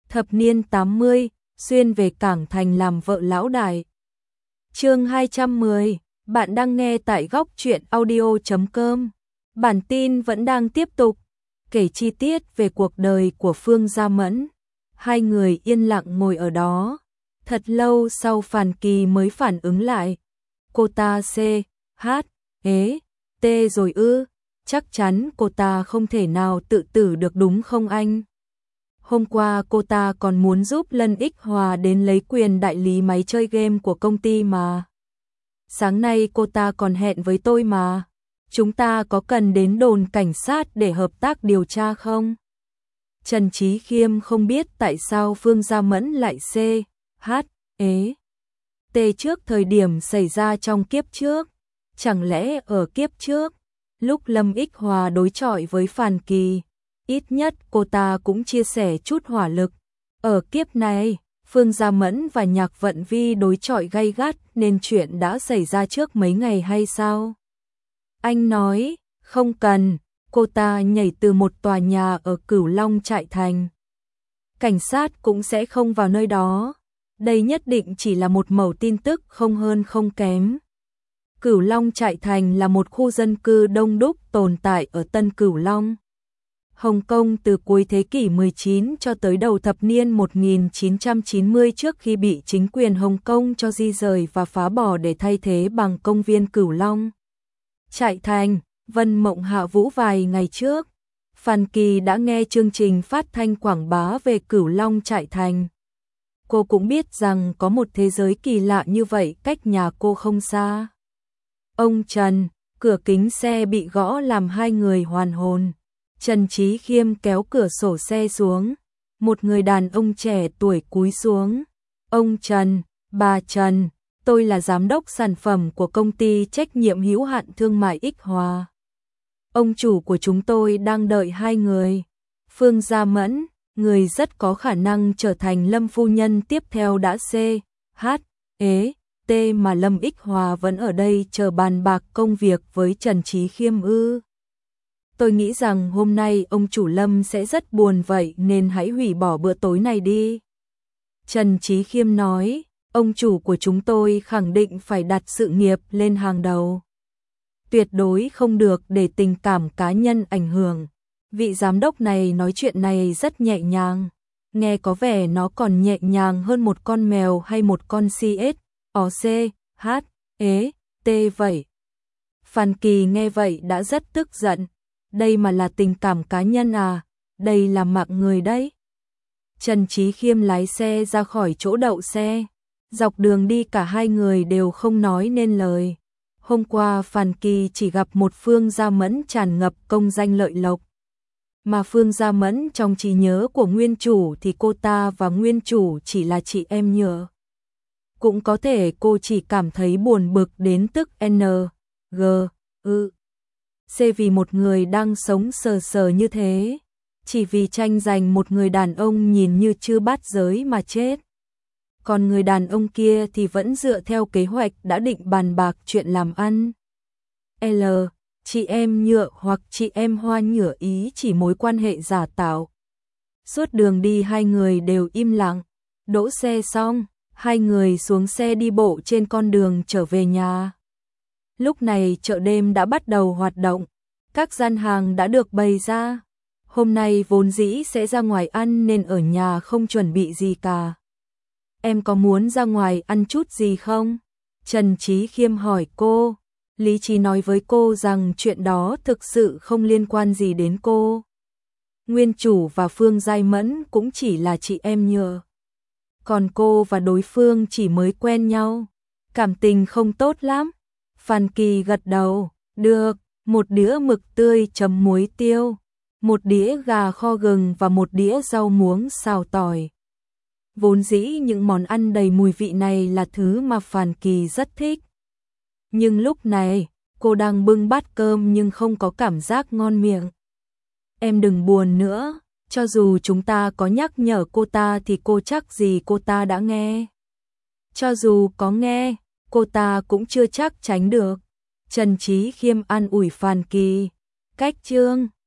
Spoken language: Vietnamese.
Thập niên 80, xuyên về Cảng Thành làm vợ lão đại. Chương 210, bạn đang nghe tại góc truyện audio.com. Bản tin vẫn đang tiếp tục, kể chi tiết về cuộc đời của Phương Gia Mẫn. Hai người yên lặng ngồi ở đó. Thật lâu sau Phàn Kỳ mới phản ứng lại. Cô ta T rồi ư, chắc chắn cô ta không thể nào tự tử được đúng không anh? Hôm qua cô ta còn muốn giúp Lân Ích Hòa đến lấy quyền đại lý máy chơi game của công ty mà. Sáng nay cô ta còn hẹn với tôi mà. Chúng ta có cần đến đồn cảnh sát để hợp tác điều tra không? Trần Chí Khiêm không biết tại sao Phương Gia Mẫn lại T trước thời điểm xảy ra trong kiếp trước. Chẳng lẽ ở kiếp trước, lúc Lâm Ích Hòa đối chọi với Phàn Kỳ, ít nhất cô ta cũng chia sẻ chút hỏa lực. Ở kiếp này, Phương Gia Mẫn và Nhạc Vận Vi đối chọi gay gắt nên chuyện đã xảy ra trước mấy ngày hay sao? Anh nói, không cần, cô ta nhảy từ một tòa nhà ở Cửu Long Trại Thành. Cảnh sát cũng sẽ không vào nơi đó. Đây nhất định chỉ là một mẩu tin tức không hơn không kém. Cửu Long Trại Thành là một khu dân cư đông đúc tồn tại ở Tân Cửu Long, Hồng Kông từ cuối thế kỷ 19 cho tới đầu thập niên 1990 trước khi bị chính quyền Hồng Kông cho di rời và phá bỏ để thay thế bằng công viên Cửu Long Trại Thành. Vân Mộng hạ vũ vài ngày trước, Phàn Kỳ đã nghe chương trình phát thanh quảng bá về Cửu Long Trại Thành. Cô cũng biết rằng có một thế giới kỳ lạ như vậy cách nhà cô không xa. Ông Trần, cửa kính xe bị gõ làm hai người hoàn hồn. Trần Chí Khiêm kéo cửa sổ xe xuống. Một người đàn ông trẻ tuổi cúi xuống. Ông Trần, bà Trần, tôi là giám đốc sản phẩm của công ty trách nhiệm hữu hạn thương mại Ích Hòa. Ông chủ của chúng tôi đang đợi hai người. Phương Gia Mẫn, người rất có khả năng trở thành Lâm phu nhân tiếp theo đã T mà Lâm Ích Hòa vẫn ở đây chờ bàn bạc công việc với Trần Chí Khiêm ư? Tôi nghĩ rằng hôm nay ông chủ Lâm sẽ rất buồn vậy nên hãy hủy bỏ bữa tối này đi. Trần Chí Khiêm nói, ông chủ của chúng tôi khẳng định phải đặt sự nghiệp lên hàng đầu. Tuyệt đối không được để tình cảm cá nhân ảnh hưởng. Vị giám đốc này nói chuyện này rất nhẹ nhàng. Nghe có vẻ nó còn nhẹ nhàng hơn một con mèo hay một con T vậy. Phàn Kỳ nghe vậy đã rất tức giận. Đây mà là tình cảm cá nhân à? Đây là mạng người đấy. Trần Chí Khiêm lái xe ra khỏi chỗ đậu xe. Dọc đường đi cả hai người đều không nói nên lời. Hôm qua Phàn Kỳ chỉ gặp một Phương Gia Mẫn tràn ngập công danh lợi lộc. Mà Phương Gia Mẫn trong trí nhớ của nguyên chủ thì cô ta và nguyên chủ chỉ là chị em nhựa. Cũng có thể cô chỉ cảm thấy buồn bực đến tức vì một người đang sống sờ sờ như thế, chỉ vì tranh giành một người đàn ông nhìn như chư bát giới mà chết. Còn người đàn ông kia thì vẫn dựa theo kế hoạch đã định bàn bạc chuyện làm ăn. Chị em nhựa hoặc chị em hoa nhựa ý chỉ mối quan hệ giả tạo. Suốt đường đi hai người đều im lặng. Đỗ xe xong, hai người xuống xe đi bộ trên con đường trở về nhà. Lúc này chợ đêm đã bắt đầu hoạt động. Các gian hàng đã được bày ra. Hôm nay vốn dĩ sẽ ra ngoài ăn nên ở nhà không chuẩn bị gì cả. Em có muốn ra ngoài ăn chút gì không? Trần Chí Khiêm hỏi cô. Lý trí nói với cô rằng chuyện đó thực sự không liên quan gì đến cô. Nguyên chủ và Phương Gia Mẫn cũng chỉ là chị em nhựa. Còn cô và đối phương chỉ mới quen nhau. Cảm tình không tốt lắm. Phàn Kỳ gật đầu. Được, một đĩa mực tươi chấm muối tiêu, một đĩa gà kho gừng và một đĩa rau muống xào tỏi. Vốn dĩ những món ăn đầy mùi vị này là thứ mà Phàn Kỳ rất thích. Nhưng lúc này, cô đang bưng bát cơm nhưng không có cảm giác ngon miệng. Em đừng buồn nữa, cho dù chúng ta có nhắc nhở cô ta thì cô chắc gì cô ta đã nghe. Cho dù có nghe, cô ta cũng chưa chắc tránh được. Trần Chí Khiêm an ủi Phàn Kỳ. Cách chương